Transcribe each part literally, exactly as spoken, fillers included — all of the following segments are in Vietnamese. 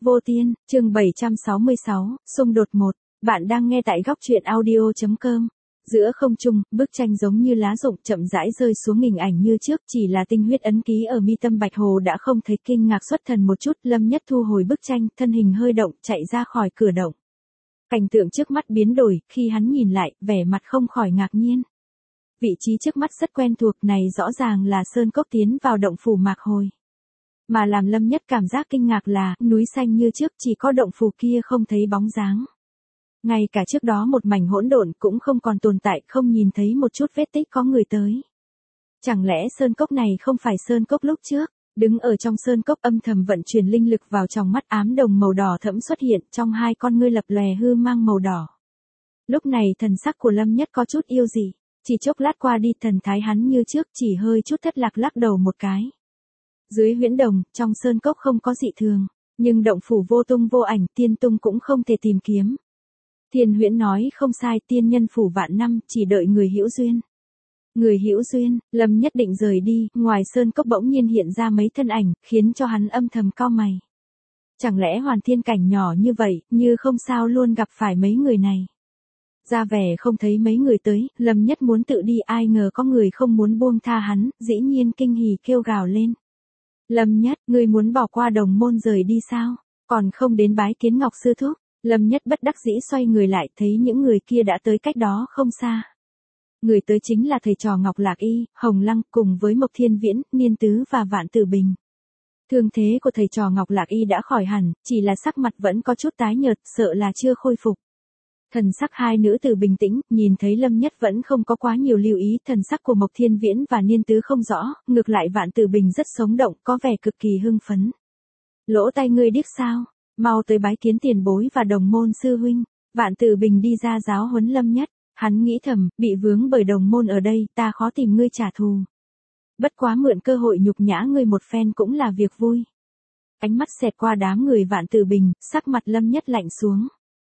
Vô Tiên, chương bảy trăm sáu mươi sáu, xung đột một. Bạn đang nghe tại góc truyện audio chấm com. Giữa không trung, bức tranh giống như lá rụng chậm rãi rơi xuống hình ảnh như trước, chỉ là tinh huyết ấn ký ở mi tâm Bạch Hồ đã không thấy. Kinh ngạc xuất thần một chút, Lâm Nhất thu hồi bức tranh, thân hình hơi động, chạy ra khỏi cửa động. Cảnh tượng trước mắt biến đổi, khi hắn nhìn lại, vẻ mặt không khỏi ngạc nhiên. Vị trí trước mắt rất quen thuộc, này rõ ràng là sơn cốc tiến vào động phủ Mạc Hồi. Mà làm Lâm Nhất cảm giác kinh ngạc là, núi xanh như trước, chỉ có động phủ kia không thấy bóng dáng. Ngay cả trước đó một mảnh hỗn độn cũng không còn tồn tại, không nhìn thấy một chút vết tích có người tới. Chẳng lẽ sơn cốc này không phải sơn cốc lúc trước? Đứng ở trong sơn cốc âm thầm vận chuyển linh lực vào trong mắt, ám đồng màu đỏ thẫm xuất hiện, trong hai con ngươi lập lòe hư mang màu đỏ. Lúc này thần sắc của Lâm Nhất có chút yêu dị, chỉ chốc lát qua đi thần thái hắn như trước, chỉ hơi chút thất lạc lắc đầu một cái. Dưới huyễn đồng, trong sơn cốc không có dị thường, nhưng động phủ vô tung vô ảnh, tiên tung cũng không thể tìm kiếm. Thiên Huyễn nói không sai, tiên nhân phủ vạn năm, chỉ đợi người hữu duyên. Người hữu duyên, Lâm Nhất định rời đi, ngoài sơn cốc bỗng nhiên hiện ra mấy thân ảnh, khiến cho hắn âm thầm cau mày. Chẳng lẽ hoàn thiên cảnh nhỏ như vậy, như không sao luôn gặp phải mấy người này. Ra vẻ không thấy mấy người tới, Lâm Nhất muốn tự đi, ai ngờ có người không muốn buông tha hắn, dĩ nhiên kinh hỉ kêu gào lên. Lâm Nhất, ngươi muốn bỏ qua đồng môn rời đi sao? Còn không đến bái kiến Ngọc sư thúc? Lâm Nhất bất đắc dĩ xoay người lại, thấy những người kia đã tới cách đó không xa. Người tới chính là thầy trò Ngọc Lạc Y, Hồng Lăng, cùng với Mộc Thiên Viễn, Niên Tứ và Vạn Tử Bình. Thương thế của thầy trò Ngọc Lạc Y đã khỏi hẳn, chỉ là sắc mặt vẫn có chút tái nhợt, sợ là chưa khôi phục. Thần sắc hai nữ tử bình tĩnh, nhìn thấy Lâm Nhất vẫn không có quá nhiều lưu ý, thần sắc của Mộc Thiên Viễn và Niên Tứ không rõ, ngược lại Vạn Tử Bình rất sống động, có vẻ cực kỳ hưng phấn. Lỗ tai ngươi điếc sao? Mau tới bái kiến tiền bối và đồng môn sư huynh. Vạn Tử Bình đi ra giáo huấn Lâm Nhất, hắn nghĩ thầm, bị vướng bởi đồng môn ở đây, ta khó tìm ngươi trả thù. Bất quá mượn cơ hội nhục nhã ngươi một phen cũng là việc vui. Ánh mắt xẹt qua đám người Vạn Tử Bình, sắc mặt Lâm Nhất lạnh xuống.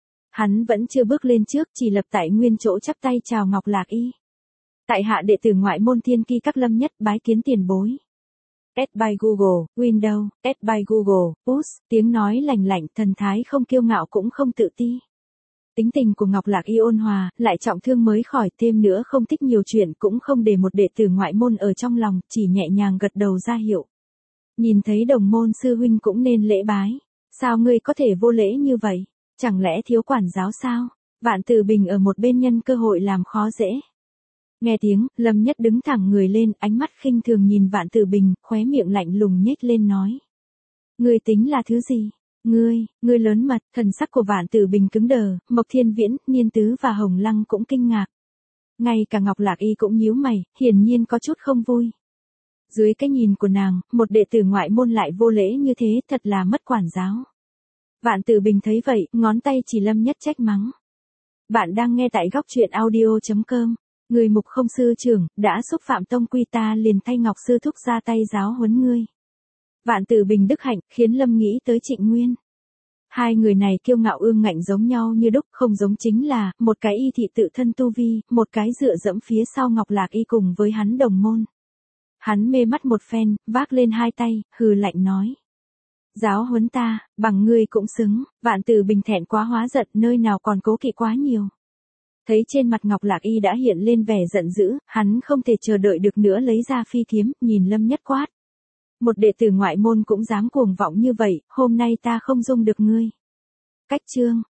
Hắn vẫn chưa bước lên trước, chỉ lập tại nguyên chỗ chắp tay chào Ngọc Lạc Y. Tại hạ đệ tử ngoại môn Thiên Ki Các Lâm Nhất bái kiến tiền bối. Add by Google, Windows, Add by Google, Push, tiếng nói lành lạnh, thần thái không kiêu ngạo cũng không tự ti. Tính tình của Ngọc Lạc Y ôn hòa, lại trọng thương mới khỏi, thêm nữa không thích nhiều chuyện, cũng không để một đệ tử ngoại môn ở trong lòng, chỉ nhẹ nhàng gật đầu ra hiệu. Nhìn thấy đồng môn sư huynh cũng nên lễ bái. Sao ngươi có thể vô lễ như vậy? Chẳng lẽ thiếu quản giáo sao? Vạn Tử Bình ở một bên nhân cơ hội làm khó dễ. Nghe tiếng, Lâm Nhất đứng thẳng người lên, ánh mắt khinh thường nhìn Vạn Tử Bình, khóe miệng lạnh lùng nhếch lên nói. Ngươi tính là thứ gì? Ngươi, ngươi lớn mật. Thần sắc của Vạn Tử Bình cứng đờ, Mộc Thiên Viễn, Niên Tứ và Hồng Lăng cũng kinh ngạc. Ngay cả Ngọc Lạc Y cũng nhíu mày, hiển nhiên có chút không vui. Dưới cái nhìn của nàng, một đệ tử ngoại môn lại vô lễ như thế, thật là mất quản giáo. Vạn Tử Bình thấy vậy, ngón tay chỉ Lâm Nhất trách mắng. Bạn đang nghe tại góc truyện audio chấm com. Người mục không sư trưởng, đã xúc phạm tông quy, ta liền thay Ngọc sư thúc ra tay giáo huấn ngươi. Vạn Tử Bình đức hạnh, khiến Lâm nghĩ tới Trịnh Nguyên. Hai người này kiêu ngạo ương ngạnh giống nhau như đúc, không giống chính là, một cái y thị tự thân tu vi, một cái dựa dẫm phía sau Ngọc Lạc Y cùng với hắn đồng môn. Hắn mê mắt một phen, vác lên hai tay, hừ lạnh nói. Giáo huấn ta, bằng ngươi cũng xứng. Vạn Tử Bình thẹn quá hóa giận, nơi nào còn cố kỵ quá nhiều. Thấy trên mặt Ngọc Lạc Y đã hiện lên vẻ giận dữ, hắn không thể chờ đợi được nữa lấy ra phi kiếm, nhìn Lâm Nhất quát. Một đệ tử ngoại môn cũng dám cuồng vọng như vậy, hôm nay ta không dung được ngươi. Cách chương,